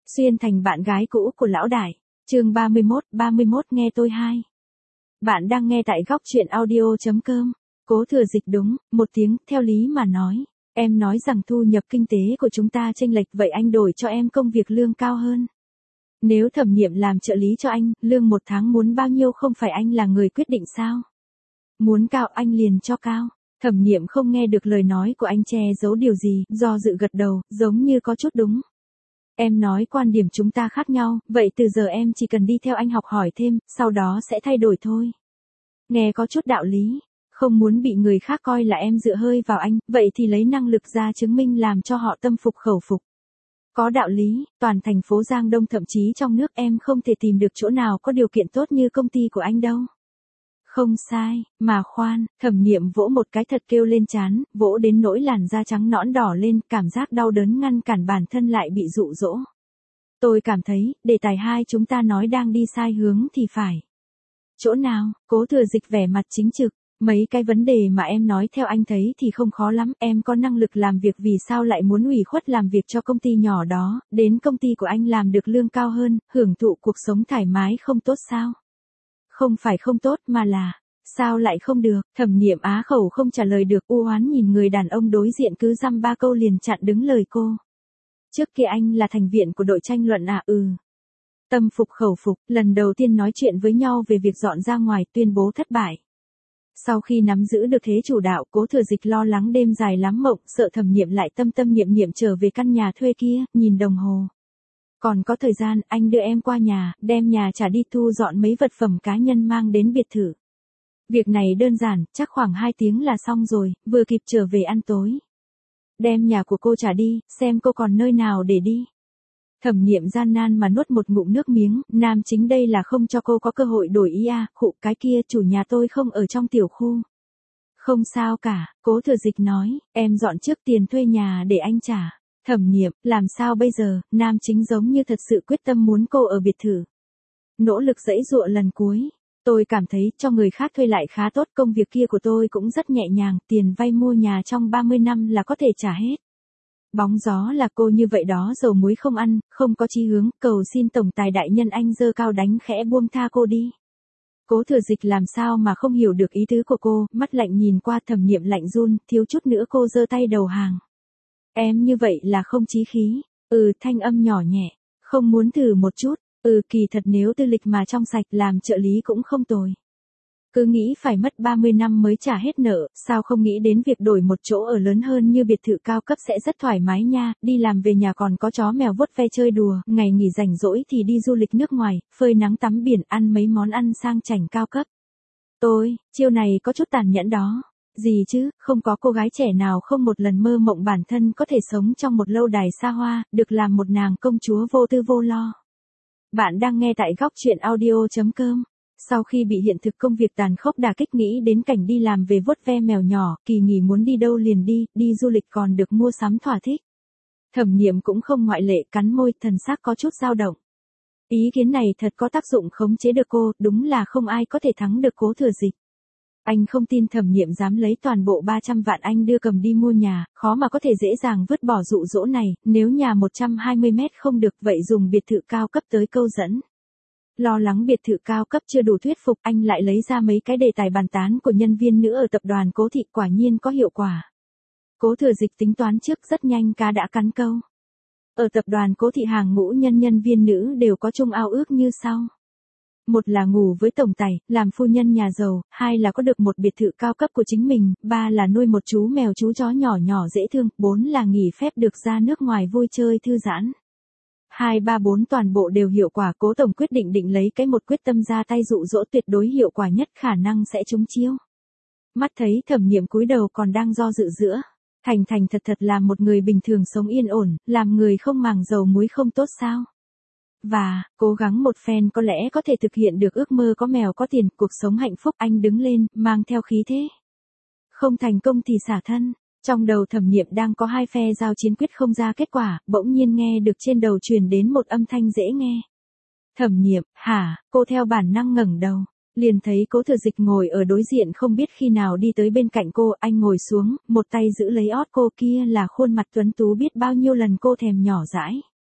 Xuyên thành bạn gái cũ của lão đại. Chương 31 nghe tôi hai. Bạn đang nghe tại góc truyện audio.com. Cố Thừa Dịch đúng, một tiếng, theo lý mà nói. Em nói rằng thu nhập kinh tế của chúng ta chênh lệch, vậy anh đổi cho em công việc lương cao hơn. Nếu Thẩm Niệm làm trợ lý cho anh, lương một tháng muốn bao nhiêu không phải anh là người quyết định sao? Muốn cao anh liền cho cao. Thẩm Niệm không nghe được lời nói của anh, che giấu điều gì, do dự gật đầu, giống như có chút đúng. Em nói quan điểm chúng ta khác nhau, vậy từ giờ em chỉ cần đi theo anh học hỏi thêm, sau đó sẽ thay đổi thôi. Nghe có chút đạo lý, không muốn bị người khác coi là em dựa hơi vào anh, vậy thì lấy năng lực ra chứng minh làm cho họ tâm phục khẩu phục. Có đạo lý, toàn thành phố Giang Đông thậm chí trong nước em không thể tìm được chỗ nào có điều kiện tốt như công ty của anh đâu. Không sai, mà khoan, Thẩm Niệm vỗ một cái thật kêu lên trán, vỗ đến nỗi làn da trắng nõn đỏ lên, cảm giác đau đớn ngăn cản bản thân lại bị dụ dỗ. Tôi cảm thấy, đề tài hai chúng ta nói đang đi sai hướng thì phải. Chỗ nào? Cố Thừa Dịch vẻ mặt chính trực. Mấy cái vấn đề mà em nói theo anh thấy thì không khó lắm, em có năng lực làm việc, vì sao lại muốn ủy khuất làm việc cho công ty nhỏ đó, đến công ty của anh làm được lương cao hơn, hưởng thụ cuộc sống thoải mái không tốt sao? Không phải không tốt mà là, sao lại không được? Thẩm Niệm á khẩu không trả lời được, u oán nhìn người đàn ông đối diện cứ dăm ba câu liền chặn đứng lời cô. Trước kia anh là thành viên của đội tranh luận à? Tâm phục khẩu phục, lần đầu tiên nói chuyện với nhau về việc dọn ra ngoài, tuyên bố thất bại. Sau khi nắm giữ được thế chủ đạo, Cố Thừa Dịch lo lắng đêm dài lắm mộng, sợ Thẩm Niệm lại tâm tâm niệm niệm trở về căn nhà thuê kia, nhìn đồng hồ. Còn có thời gian, anh đưa em qua nhà, đem nhà trả đi, thu dọn mấy vật phẩm cá nhân mang đến biệt thự. Việc này đơn giản, chắc khoảng 2 tiếng là xong rồi, vừa kịp trở về ăn tối. Đem nhà của cô trả đi, xem cô còn nơi nào để đi. Thẩm Niệm gian nan mà nuốt một ngụm nước miếng, nam chính đây là không cho cô có cơ hội đổi ý à? Khụ, cái kia chủ nhà tôi không ở trong tiểu khu. Không sao cả, Cố Thừa Dịch nói, em dọn trước tiền thuê nhà để anh trả. Thẩm Niệm, làm sao bây giờ? Nam chính giống như thật sự quyết tâm muốn cô ở biệt thự. Nỗ lực giãy giụa lần cuối. Tôi cảm thấy cho người khác thuê lại khá tốt, công việc kia của tôi cũng rất nhẹ nhàng, tiền vay mua nhà trong 30 năm là có thể trả hết. Bóng gió là cô như vậy đó, dầu muối không ăn, không có chí hướng, cầu xin tổng tài đại nhân anh giơ cao đánh khẽ buông tha cô đi. Cố Thừa Dịch làm sao mà không hiểu được ý tứ của cô, mắt lạnh nhìn qua. Thẩm Niệm lạnh run, thiếu chút nữa cô giơ tay đầu hàng. Em như vậy là không chí khí. Thanh âm nhỏ nhẹ, không muốn thử một chút. Kỳ thật nếu tư lịch mà trong sạch, làm trợ lý cũng không tồi. Cứ nghĩ phải mất 30 năm mới trả hết nợ, sao không nghĩ đến việc đổi một chỗ ở lớn hơn như biệt thự cao cấp sẽ rất thoải mái nha, đi làm về nhà còn có chó mèo vuốt ve chơi đùa, ngày nghỉ rảnh rỗi thì đi du lịch nước ngoài, phơi nắng tắm biển, ăn mấy món ăn sang chảnh cao cấp. Chiêu này có chút tàn nhẫn đó. Gì chứ, không có cô gái trẻ nào không một lần mơ mộng bản thân có thể sống trong một lâu đài xa hoa, được làm một nàng công chúa vô tư vô lo. Bạn đang nghe tại góc truyện audio.com. Sau khi bị hiện thực công việc tàn khốc đả kích, nghĩ đến cảnh đi làm về vuốt ve mèo nhỏ, kỳ nghỉ muốn đi đâu liền đi, đi du lịch còn được mua sắm thỏa thích. Thẩm Niệm cũng không ngoại lệ, cắn môi, thần sắc có chút dao động. Ý kiến này thật có tác dụng khống chế được cô, đúng là không ai có thể thắng được Cố Thừa Dịch. Anh không tin Thẩm Niệm dám lấy toàn bộ 300 vạn anh đưa cầm đi mua nhà, khó mà có thể dễ dàng vứt bỏ dụ dỗ này, nếu nhà 120 mét không được vậy dùng biệt thự cao cấp tới câu dẫn. Lo lắng biệt thự cao cấp chưa đủ thuyết phục, anh lại lấy ra mấy cái đề tài bàn tán của nhân viên nữ ở tập đoàn Cố Thị, quả nhiên có hiệu quả. Cố Thừa Dịch tính toán trước, rất nhanh cá đã cắn câu. Ở tập đoàn Cố Thị hàng ngũ nhân viên nữ đều có chung ao ước như sau. Một là ngủ với tổng tài, làm phu nhân nhà giàu, hai là có được một biệt thự cao cấp của chính mình, ba là nuôi một chú mèo chú chó nhỏ nhỏ dễ thương, bốn là nghỉ phép được ra nước ngoài vui chơi thư giãn. 2, 3, 4 toàn bộ đều hiệu quả. Cố tổng quyết định lấy cái một quyết tâm ra tay dụ dỗ tuyệt đối hiệu quả nhất, khả năng sẽ trúng chiêu. Mắt thấy Thẩm Niệm cúi đầu còn đang do dự giữa thành thật làm một người bình thường sống yên ổn, làm người không màng dầu muối không tốt sao? Và, cố gắng một phen có lẽ có thể thực hiện được ước mơ có mèo có tiền, cuộc sống hạnh phúc. Anh đứng lên, mang theo khí thế. Không thành công thì xả thân. Trong đầu Thẩm Niệm đang có hai phe giao chiến quyết không ra kết quả, bỗng nhiên nghe được trên đầu truyền đến một âm thanh dễ nghe. Thẩm Niệm, hả? Cô theo bản năng ngẩng đầu, liền thấy Cố Thừa Dịch ngồi ở đối diện, không biết khi nào đi tới bên cạnh cô. Anh ngồi xuống, một tay giữ lấy ót cô, kia là khuôn mặt tuấn tú biết bao nhiêu lần cô thèm nhỏ dãi.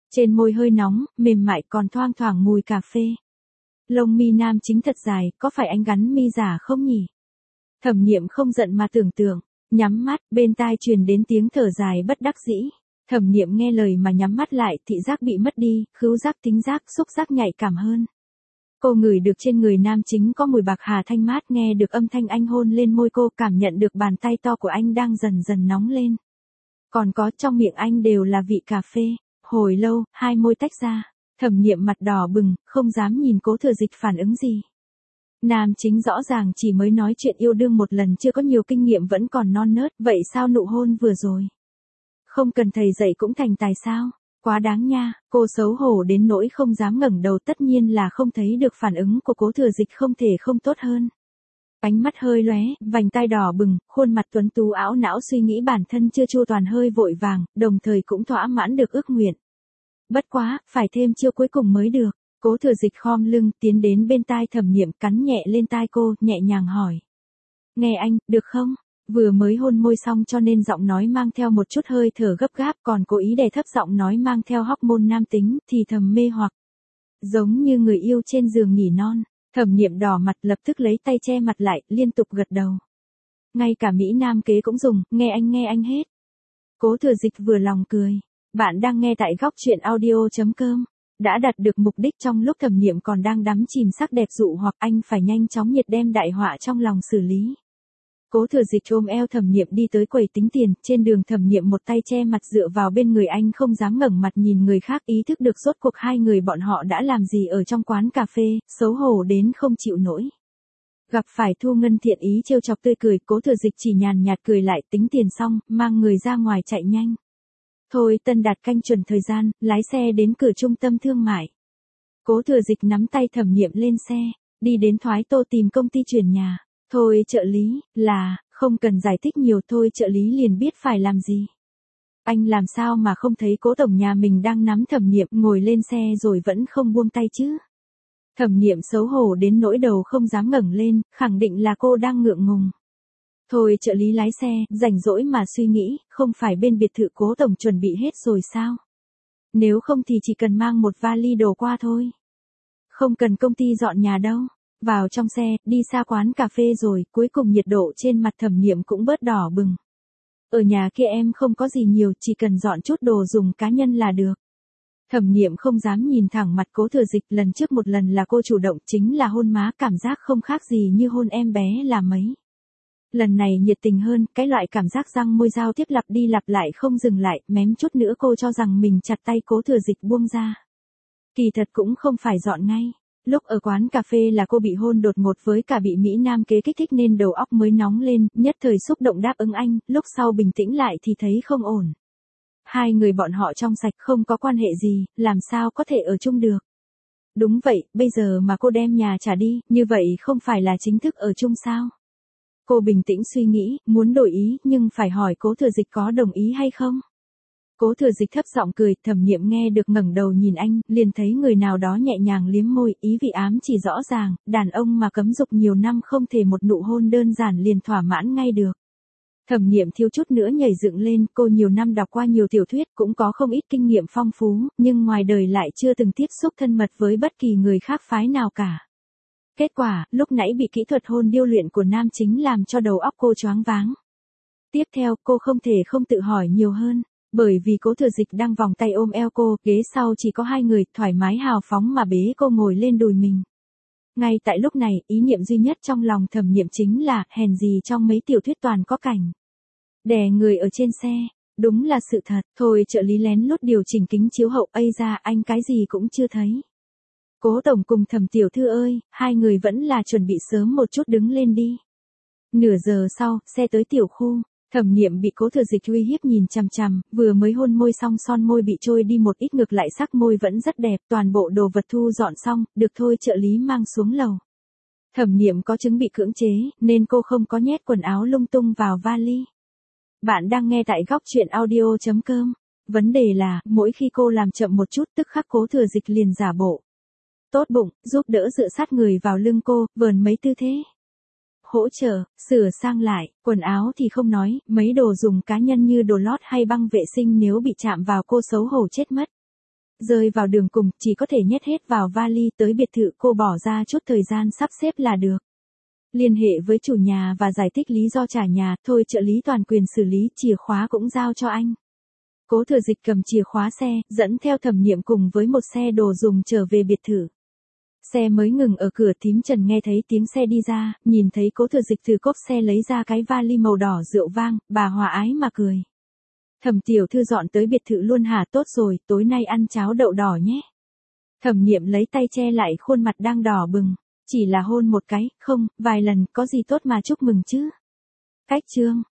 Trên môi hơi nóng, mềm mại còn thoang thoảng mùi cà phê. Lông mi nam chính thật dài, có phải anh gắn mi giả không nhỉ? Thẩm Niệm không giận mà tưởng tượng, nhắm mắt, bên tai truyền đến tiếng thở dài bất đắc dĩ. Thẩm Niệm nghe lời mà nhắm mắt lại, thị giác bị mất đi, khứu giác tính giác, xúc giác nhạy cảm hơn. Cô ngửi được trên người nam chính có mùi bạc hà thanh mát, nghe được âm thanh anh hôn lên môi cô, cảm nhận được bàn tay to của anh đang dần dần nóng lên. Còn có trong miệng anh đều là vị cà phê. Hồi lâu, hai môi tách ra, Thẩm Niệm mặt đỏ bừng, không dám nhìn Cố Thừa Dịch phản ứng gì. Nam chính rõ ràng chỉ mới nói chuyện yêu đương một lần, chưa có nhiều kinh nghiệm, vẫn còn non nớt, vậy sao nụ hôn vừa rồi? Không cần thầy dạy cũng thành tài sao? Quá đáng nha, cô xấu hổ đến nỗi không dám ngẩng đầu, tất nhiên là không thấy được phản ứng của Cố Thừa Dịch không thể không tốt hơn. Ánh mắt hơi lóe, vành tai đỏ bừng, khuôn mặt tuấn tú ảo não, suy nghĩ bản thân chưa chu toàn, hơi vội vàng, đồng thời cũng thỏa mãn được ước nguyện. Bất quá, phải thêm chiêu cuối cùng mới được. Cố Thừa Dịch khom lưng, tiến đến bên tai Thẩm Niệm, cắn nhẹ lên tai cô, nhẹ nhàng hỏi. Nghe anh, được không? Vừa mới hôn môi xong cho nên giọng nói mang theo một chút hơi thở gấp gáp, còn cố ý đè thấp giọng nói mang theo hormone nam tính, thì thầm mê hoặc. Giống như người yêu trên giường nỉ non. Thẩm Niệm đỏ mặt, lập tức lấy tay che mặt lại, liên tục gật đầu. Ngay cả Mỹ Nam kế cũng dùng, nghe anh hết. Cố Thừa Dịch vừa lòng cười. Bạn đang nghe tại góc truyện audio.com. Đã đạt được mục đích trong lúc Thẩm Niệm còn đang đắm chìm sắc đẹp dụ hoặc, anh phải nhanh chóng nhiệt đem đại họa trong lòng xử lý. Cố Thừa Dịch ôm eo Thẩm Niệm đi tới quầy tính tiền, trên đường Thẩm Niệm một tay che mặt dựa vào bên người anh, không dám ngẩng mặt nhìn người khác, ý thức được rốt cuộc hai người bọn họ đã làm gì ở trong quán cà phê, xấu hổ đến không chịu nổi. Gặp phải Thu Ngân thiện ý trêu chọc tươi cười, Cố Thừa Dịch chỉ nhàn nhạt cười lại, tính tiền xong, mang người ra ngoài chạy nhanh. Thôi Tân Đạt canh chuẩn thời gian, lái xe đến cửa trung tâm thương mại. Cố Thừa Dịch nắm tay Thẩm Niệm lên xe, đi đến Thoái Tô tìm công ty chuyển nhà. Thôi trợ lý, không cần giải thích nhiều, thôi trợ lý liền biết phải làm gì. Anh làm sao mà không thấy Cố tổng nhà mình đang nắm Thẩm Niệm ngồi lên xe rồi vẫn không buông tay chứ? Thẩm Niệm xấu hổ đến nỗi đầu không dám ngẩng lên, khẳng định là cô đang ngượng ngùng. Thôi trợ lý lái xe, rảnh rỗi mà suy nghĩ, không phải bên biệt thự Cố tổng chuẩn bị hết rồi sao? Nếu không thì chỉ cần mang một vali đồ qua thôi. Không cần công ty dọn nhà đâu. Vào trong xe, đi xa quán cà phê rồi, cuối cùng nhiệt độ trên mặt Thẩm Niệm cũng bớt đỏ bừng. Ở nhà kia em không có gì nhiều, chỉ cần dọn chút đồ dùng cá nhân là được. Thẩm Niệm không dám nhìn thẳng mặt Cố Thừa Dịch, lần trước một lần là cô chủ động, chính là hôn má, cảm giác không khác gì như hôn em bé là mấy. Lần này nhiệt tình hơn, cái loại cảm giác răng môi giao tiếp lặp đi lặp lại không dừng lại, mém chút nữa cô cho rằng mình chặt tay Cố Thừa Dịch buông ra. Kỳ thật cũng không phải dọn ngay. Lúc ở quán cà phê là cô bị hôn đột ngột với cả bị Mỹ Nam kế kích thích nên đầu óc mới nóng lên, nhất thời xúc động đáp ứng anh, lúc sau bình tĩnh lại thì thấy không ổn. Hai người bọn họ trong sạch, không có quan hệ gì, làm sao có thể ở chung được. Đúng vậy, bây giờ mà cô đem nhà trả đi, như vậy không phải là chính thức ở chung sao? Cô bình tĩnh suy nghĩ, muốn đổi ý, nhưng phải hỏi Cố Thừa Dịch có đồng ý hay không? Cố Thừa Dịch thấp giọng cười, Thẩm Niệm nghe được ngẩng đầu nhìn anh, liền thấy người nào đó nhẹ nhàng liếm môi, ý vị ám chỉ rõ ràng, đàn ông mà cấm dục nhiều năm không thể một nụ hôn đơn giản liền thỏa mãn ngay được. Thẩm Niệm thiếu chút nữa nhảy dựng lên, cô nhiều năm đọc qua nhiều tiểu thuyết, cũng có không ít kinh nghiệm phong phú, nhưng ngoài đời lại chưa từng tiếp xúc thân mật với bất kỳ người khác phái nào cả. Kết quả, lúc nãy bị kỹ thuật hôn điêu luyện của nam chính làm cho đầu óc cô choáng váng. Tiếp theo, cô không thể không tự hỏi nhiều hơn. Bởi vì Cố Thừa Dịch đang vòng tay ôm eo cô, ghế sau chỉ có hai người, thoải mái hào phóng mà bế cô ngồi lên đùi mình. Ngay tại lúc này, ý niệm duy nhất trong lòng Thẩm Niệm chính là, hèn gì trong mấy tiểu thuyết toàn có cảnh đè người ở trên xe. Đúng là sự thật, thôi trợ lý lén lút điều chỉnh kính chiếu hậu, ây ra anh cái gì cũng chưa thấy. Cố tổng cùng Thẩm tiểu thư ơi, hai người vẫn là chuẩn bị sớm một chút đứng lên đi. Nửa giờ sau, xe tới tiểu khu. Thẩm Niệm bị Cố Thừa Dịch uy hiếp nhìn chằm chằm, vừa mới hôn môi xong son môi bị trôi đi một ít, ngược lại sắc môi vẫn rất đẹp, toàn bộ đồ vật thu dọn xong, được thôi trợ lý mang xuống lầu. Thẩm Niệm có chứng bị cưỡng chế, nên cô không có nhét quần áo lung tung vào vali. Bạn đang nghe tại góc truyện audio.com. Vấn đề là, mỗi khi cô làm chậm một chút tức khắc Cố Thừa Dịch liền giả bộ tốt bụng, giúp đỡ dựa sát người vào lưng cô, vờn mấy tư thế. Hỗ trợ, sửa sang lại, quần áo thì không nói, mấy đồ dùng cá nhân như đồ lót hay băng vệ sinh nếu bị chạm vào cô xấu hổ chết mất. rơi vào đường cùng, chỉ có thể nhét hết vào vali tới biệt thự cô bỏ ra chút thời gian sắp xếp là được. Liên hệ với chủ nhà và giải thích lý do trả nhà, thôi trợ lý toàn quyền xử lý, chìa khóa cũng giao cho anh. Cố Thừa Dịch cầm chìa khóa xe, dẫn theo Thẩm Niệm cùng với một xe đồ dùng trở về biệt thự. Xe mới ngừng ở cửa, thím Trần nghe thấy tiếng xe đi ra, nhìn thấy Cố Thừa Dịch từ cốp xe lấy ra cái vali màu đỏ rượu vang, bà hòa ái mà cười. Thẩm tiểu thư dọn tới biệt thự luôn hả? Tốt rồi, tối nay ăn cháo đậu đỏ nhé. Thẩm Niệm lấy tay che lại khuôn mặt đang đỏ bừng, chỉ là hôn một cái, không, vài lần, có gì tốt mà chúc mừng chứ. Cách chương